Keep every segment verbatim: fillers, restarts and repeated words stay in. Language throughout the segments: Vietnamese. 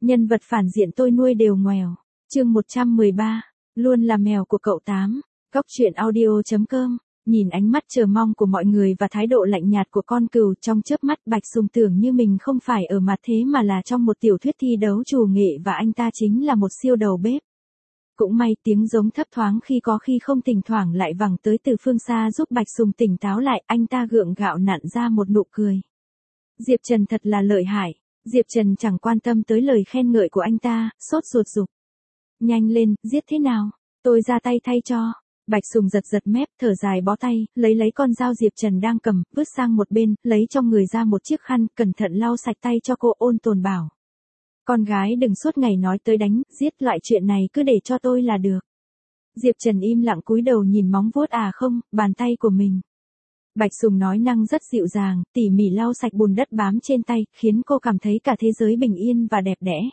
Nhân vật phản diện tôi nuôi đều ngoèo. Chương một trăm mười ba, luôn là mèo của cậu Tám. Góc truyện audio chấm com. Nhìn ánh mắt chờ mong của mọi người và thái độ lạnh nhạt của con cừu trong chớp mắt, Bạch Sùng tưởng như mình không phải ở mặt thế mà là trong một tiểu thuyết thi đấu trù nghệ và anh ta chính là một siêu đầu bếp. Cũng may tiếng giống thấp thoáng khi có khi không thỉnh thoảng lại vẳng tới từ phương xa giúp Bạch Sùng tỉnh táo lại, anh ta gượng gạo nặn ra một nụ cười. Diệp Trần thật là lợi hại. Diệp Trần chẳng quan tâm tới lời khen ngợi của anh ta, sốt ruột giục. Nhanh lên, giết thế nào? Tôi ra tay thay cho. Bạch Sùng giật giật mép, thở dài bó tay, lấy lấy con dao Diệp Trần đang cầm, vứt sang một bên, lấy trong người ra một chiếc khăn, cẩn thận lau sạch tay cho cô, ôn tồn bảo. Con gái đừng suốt ngày nói tới đánh, giết, loại chuyện này cứ để cho tôi là được. Diệp Trần im lặng cúi đầu nhìn móng vuốt à không, bàn tay của mình. Bạch Sùng nói năng rất dịu dàng, tỉ mỉ lau sạch bùn đất bám trên tay, khiến cô cảm thấy cả thế giới bình yên và đẹp đẽ.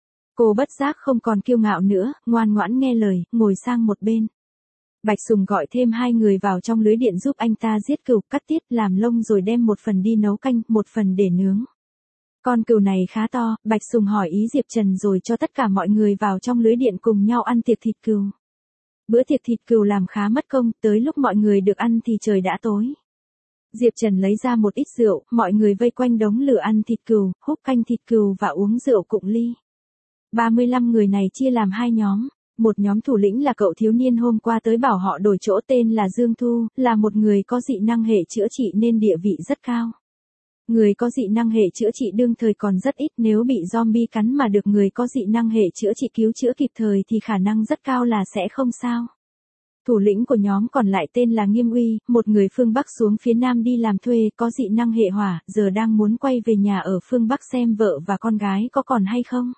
Cô bất giác không còn kiêu ngạo nữa, ngoan ngoãn nghe lời, ngồi sang một bên. Bạch Sùng gọi thêm hai người vào trong lưới điện giúp anh ta giết cừu, cắt tiết, làm lông rồi đem một phần đi nấu canh, một phần để nướng. Con cừu này khá to, Bạch Sùng hỏi ý Diệp Trần rồi cho tất cả mọi người vào trong lưới điện cùng nhau ăn tiệc thịt cừu. Bữa tiệc thịt cừu làm khá mất công, tới lúc mọi người được ăn thì trời đã tối. Diệp Trần lấy ra một ít rượu, mọi người vây quanh đống lửa ăn thịt cừu, húp canh thịt cừu và uống rượu cụng ly. ba mươi lăm người này chia làm hai nhóm. Một nhóm thủ lĩnh là cậu thiếu niên hôm qua tới bảo họ đổi chỗ, tên là Dương Thu, là một người có dị năng hệ chữa trị nên địa vị rất cao. Người có dị năng hệ chữa trị đương thời còn rất ít, nếu bị zombie cắn mà được người có dị năng hệ chữa trị cứu chữa kịp thời thì khả năng rất cao là sẽ không sao. Thủ lĩnh của nhóm còn lại tên là Nghiêm Uy, một người phương Bắc xuống phía Nam đi làm thuê, có dị năng hệ hỏa, giờ đang muốn quay về nhà ở phương Bắc xem vợ và con gái có còn hay không.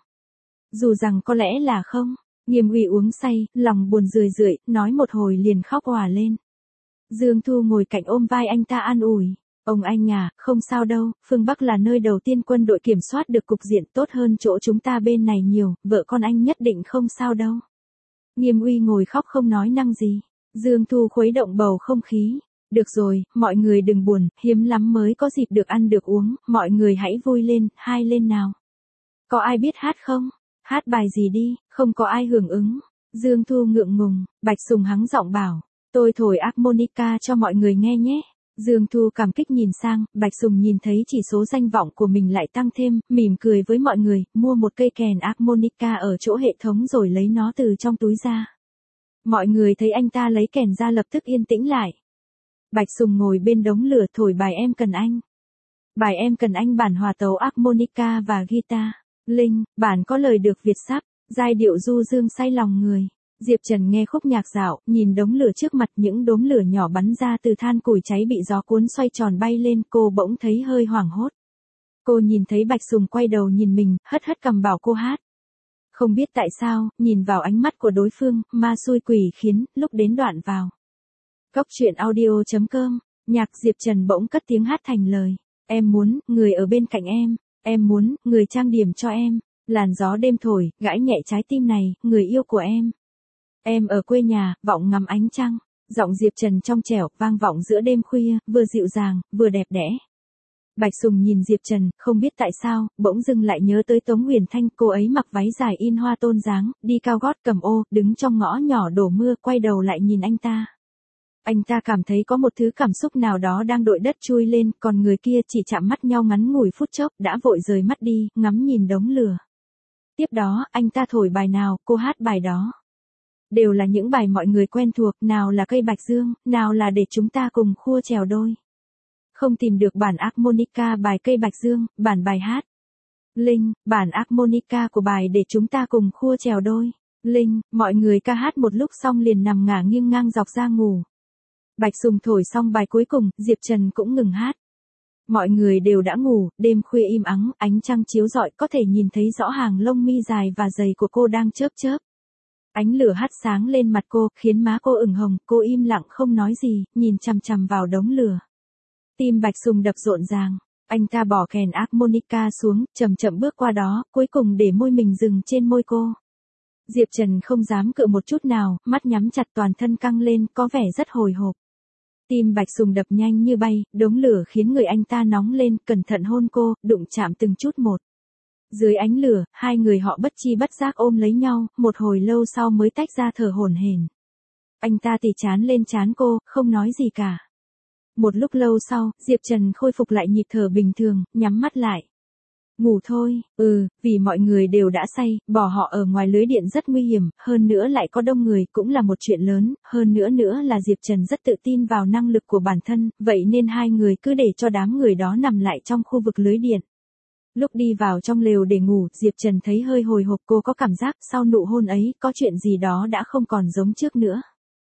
Dù rằng có lẽ là không. Nghiêm Uy uống say, lòng buồn rười rượi, nói một hồi liền khóc òa lên. Dương Thu ngồi cạnh ôm vai anh ta an ủi. Ông anh à, không sao đâu, phương Bắc là nơi đầu tiên quân đội kiểm soát được cục diện, tốt hơn chỗ chúng ta bên này nhiều, vợ con anh nhất định không sao đâu. Nghiêm Uy ngồi khóc không nói năng gì. Dương Thu khuấy động bầu không khí. Được rồi, mọi người đừng buồn, hiếm lắm mới có dịp được ăn được uống, mọi người hãy vui lên, hai lên nào. Có ai biết hát không? Hát bài gì đi, không có ai hưởng ứng. Dương Thu ngượng ngùng, Bạch Sùng hắng giọng bảo, tôi thổi harmonica cho mọi người nghe nhé. Dương Thu cảm kích nhìn sang, Bạch Sùng nhìn thấy chỉ số danh vọng của mình lại tăng thêm, mỉm cười với mọi người, mua một cây kèn harmonica ở chỗ hệ thống rồi lấy nó từ trong túi ra. Mọi người thấy anh ta lấy kèn ra lập tức yên tĩnh lại. Bạch Sùng ngồi bên đống lửa thổi bài Em Cần Anh. Bài Em Cần Anh bản hòa tấu harmonica và guitar. Linh, bản có lời được Việt sắp, giai điệu du dương say lòng người. Diệp Trần nghe khúc nhạc dạo, nhìn đống lửa trước mặt, những đốm lửa nhỏ bắn ra từ than củi cháy bị gió cuốn xoay tròn bay lên, cô bỗng thấy hơi hoảng hốt. Cô nhìn thấy Bạch Sùng quay đầu nhìn mình, hất hất cằm bảo cô hát. Không biết tại sao, nhìn vào ánh mắt của đối phương, ma xui quỷ khiến, lúc đến đoạn vào. Góc truyện audio chấm com, nhạc Diệp Trần bỗng cất tiếng hát thành lời. Em muốn, người ở bên cạnh em. Em muốn, người trang điểm cho em. Làn gió đêm thổi, gãi nhẹ trái tim này, người yêu của em. Em ở quê nhà, vọng ngắm ánh trăng. Giọng Diệp Trần trong trẻo, vang vọng giữa đêm khuya, vừa dịu dàng, vừa đẹp đẽ. Bạch Sùng nhìn Diệp Trần, không biết tại sao, bỗng dưng lại nhớ tới Tống Huyền Thanh, cô ấy mặc váy dài in hoa tôn dáng, đi cao gót cầm ô, đứng trong ngõ nhỏ đổ mưa, quay đầu lại nhìn anh ta. Anh ta cảm thấy có một thứ cảm xúc nào đó đang đội đất chui lên, còn người kia chỉ chạm mắt nhau ngắn ngủi phút chốc, đã vội rời mắt đi, ngắm nhìn đống lửa. Tiếp đó, anh ta thổi bài nào, cô hát bài đó. Đều là những bài mọi người quen thuộc, nào là Cây Bạch Dương, nào là Để Chúng Ta Cùng Khua Chèo Đôi. Không tìm được bản harmonica bài Cây Bạch Dương, bản bài hát. Linh, bản harmonica của bài Để Chúng Ta Cùng Khua Chèo Đôi. Linh, mọi người ca hát một lúc xong liền nằm ngả nghiêng ngang dọc ra ngủ. Bạch Sùng thổi xong bài cuối cùng, Diệp Trần cũng ngừng hát. Mọi người đều đã ngủ, đêm khuya im ắng, ánh trăng chiếu rọi có thể nhìn thấy rõ hàng lông mi dài và dày của cô đang chớp chớp. Ánh lửa hắt sáng lên mặt cô, khiến má cô ửng hồng, cô im lặng không nói gì, nhìn chằm chằm vào đống lửa. Tim Bạch Sùng đập rộn ràng, anh ta bỏ kèn harmonica xuống, chậm chậm bước qua đó, cuối cùng để môi mình dừng trên môi cô. Diệp Trần không dám cựa một chút nào, mắt nhắm chặt, toàn thân căng lên, có vẻ rất hồi hộp. Tim Bạch Sùng đập nhanh như bay, đống lửa khiến người anh ta nóng lên, cẩn thận hôn cô, đụng chạm từng chút một. Dưới ánh lửa, hai người họ bất chi bất giác ôm lấy nhau, một hồi lâu sau mới tách ra thở hổn hển. Anh ta tì trán lên trán cô, không nói gì cả. Một lúc lâu sau, Diệp Trần khôi phục lại nhịp thở bình thường, nhắm mắt lại. Ngủ thôi, ừ, vì mọi người đều đã say, bỏ họ ở ngoài lưới điện rất nguy hiểm, hơn nữa lại có đông người cũng là một chuyện lớn, hơn nữa nữa là Diệp Trần rất tự tin vào năng lực của bản thân, vậy nên hai người cứ để cho đám người đó nằm lại trong khu vực lưới điện. Lúc đi vào trong lều để ngủ, Diệp Trần thấy hơi hồi hộp, cô có cảm giác sau nụ hôn ấy, có chuyện gì đó đã không còn giống trước nữa.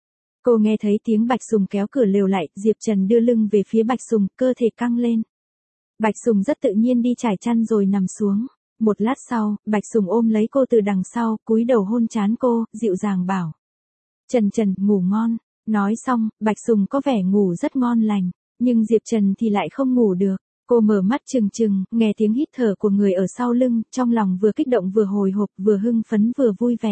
Cô nghe thấy tiếng Bạch Sùng kéo cửa lều lại, Diệp Trần đưa lưng về phía Bạch Sùng, cơ thể căng lên. Bạch Sùng rất tự nhiên đi trải chăn rồi nằm xuống. Một lát sau, Bạch Sùng ôm lấy cô từ đằng sau, cúi đầu hôn trán cô, dịu dàng bảo. Trần Trần, ngủ ngon. Nói xong, Bạch Sùng có vẻ ngủ rất ngon lành, nhưng Diệp Trần thì lại không ngủ được. Cô mở mắt trừng trừng, nghe tiếng hít thở của người ở sau lưng, trong lòng vừa kích động vừa hồi hộp, vừa hưng phấn vừa vui vẻ.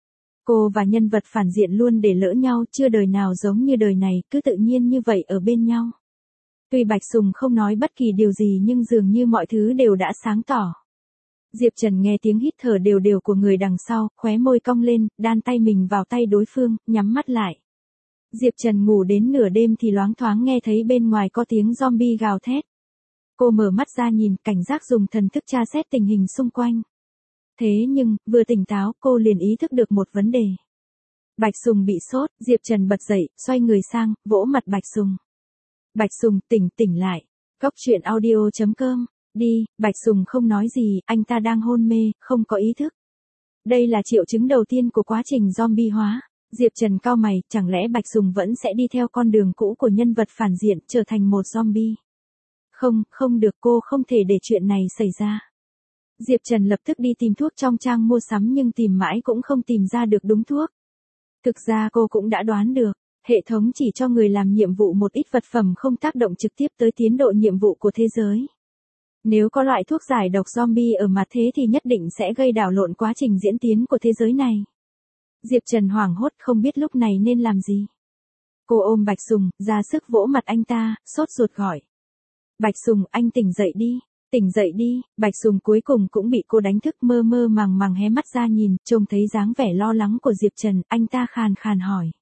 Cô và nhân vật phản diện luôn để lỡ nhau, chưa đời nào giống như đời này, cứ tự nhiên như vậy ở bên nhau. Tuy Bạch Sùng không nói bất kỳ điều gì nhưng dường như mọi thứ đều đã sáng tỏ. Diệp Trần nghe tiếng hít thở đều đều của người đằng sau, khóe môi cong lên, đan tay mình vào tay đối phương, nhắm mắt lại. Diệp Trần ngủ đến nửa đêm thì loáng thoáng nghe thấy bên ngoài có tiếng zombie gào thét. Cô mở mắt ra nhìn, cảnh giác dùng thần thức tra xét tình hình xung quanh. Thế nhưng, vừa tỉnh táo, cô liền ý thức được một vấn đề. Bạch Sùng bị sốt, Diệp Trần bật dậy, xoay người sang, vỗ mặt Bạch Sùng. Bạch Sùng, tỉnh tỉnh lại. Góc truyện audio chấm com, đi, Bạch Sùng không nói gì, anh ta đang hôn mê, không có ý thức. Đây là triệu chứng đầu tiên của quá trình zombie hóa. Diệp Trần cau mày, chẳng lẽ Bạch Sùng vẫn sẽ đi theo con đường cũ của nhân vật phản diện, trở thành một zombie? Không, không được, cô không thể để chuyện này xảy ra. Diệp Trần lập tức đi tìm thuốc trong trang mua sắm nhưng tìm mãi cũng không tìm ra được đúng thuốc. Thực ra cô cũng đã đoán được, hệ thống chỉ cho người làm nhiệm vụ một ít vật phẩm không tác động trực tiếp tới tiến độ nhiệm vụ của thế giới. Nếu có loại thuốc giải độc zombie ở mặt thế thì nhất định sẽ gây đảo lộn quá trình diễn tiến của thế giới này. Diệp Trần hoảng hốt không biết lúc này nên làm gì. Cô ôm Bạch Sùng, ra sức vỗ mặt anh ta, sốt ruột gọi. Bạch Sùng, anh tỉnh dậy đi, tỉnh dậy đi. Bạch Sùng cuối cùng cũng bị cô đánh thức, mơ mơ màng màng hé mắt ra nhìn, trông thấy dáng vẻ lo lắng của Diệp Trần, anh ta khàn khàn hỏi.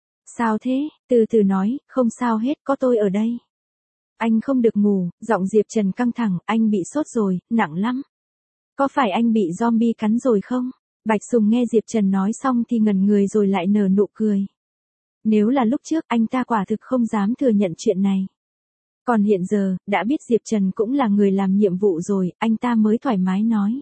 Sao thế, từ từ nói, không sao hết, có tôi ở đây. Anh không được ngủ, giọng Diệp Trần căng thẳng, anh bị sốt rồi, nặng lắm. Có phải anh bị zombie cắn rồi không? Bạch Sùng nghe Diệp Trần nói xong thì ngẩn người rồi lại nở nụ cười. Nếu là lúc trước anh ta quả thực không dám thừa nhận chuyện này. Còn hiện giờ, đã biết Diệp Trần cũng là người làm nhiệm vụ rồi, anh ta mới thoải mái nói.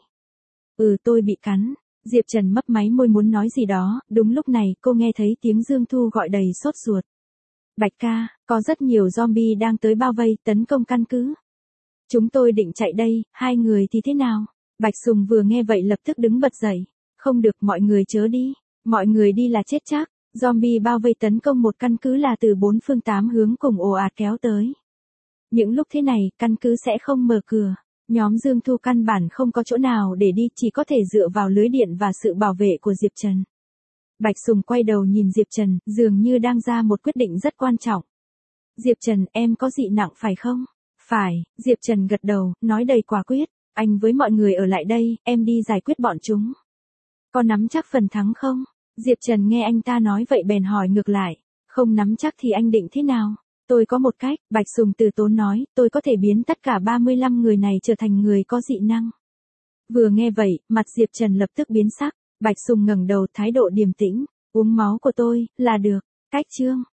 Ừ, tôi bị cắn. Diệp Trần mấp máy môi muốn nói gì đó, đúng lúc này cô nghe thấy tiếng Dương Thu gọi đầy sốt ruột. Bạch ca, có rất nhiều zombie đang tới bao vây, tấn công căn cứ. Chúng tôi định chạy đây, hai người thì thế nào? Bạch Sùng vừa nghe vậy lập tức đứng bật dậy. Không được, mọi người chớ đi. Mọi người đi là chết chắc. Zombie bao vây tấn công một căn cứ là từ bốn phương tám hướng cùng ồ ạt kéo tới. Những lúc thế này, căn cứ sẽ không mở cửa. Nhóm Dương Thu căn bản không có chỗ nào để đi, chỉ có thể dựa vào lưới điện và sự bảo vệ của Diệp Trần. Bạch Sùng quay đầu nhìn Diệp Trần, dường như đang ra một quyết định rất quan trọng. Diệp Trần, em có dị nặng phải không? Phải, Diệp Trần gật đầu, nói đầy quả quyết. Anh với mọi người ở lại đây, em đi giải quyết bọn chúng. Có nắm chắc phần thắng không? Diệp Trần nghe anh ta nói vậy bèn hỏi ngược lại. Không nắm chắc thì anh định thế nào? Tôi có một cách, Bạch Sùng từ tốn nói, tôi có thể biến tất cả ba mươi lăm người này trở thành người có dị năng. Vừa nghe vậy, mặt Diệp Trần lập tức biến sắc, Bạch Sùng ngẩng đầu thái độ điềm tĩnh, uống máu của tôi, là được, cách chương.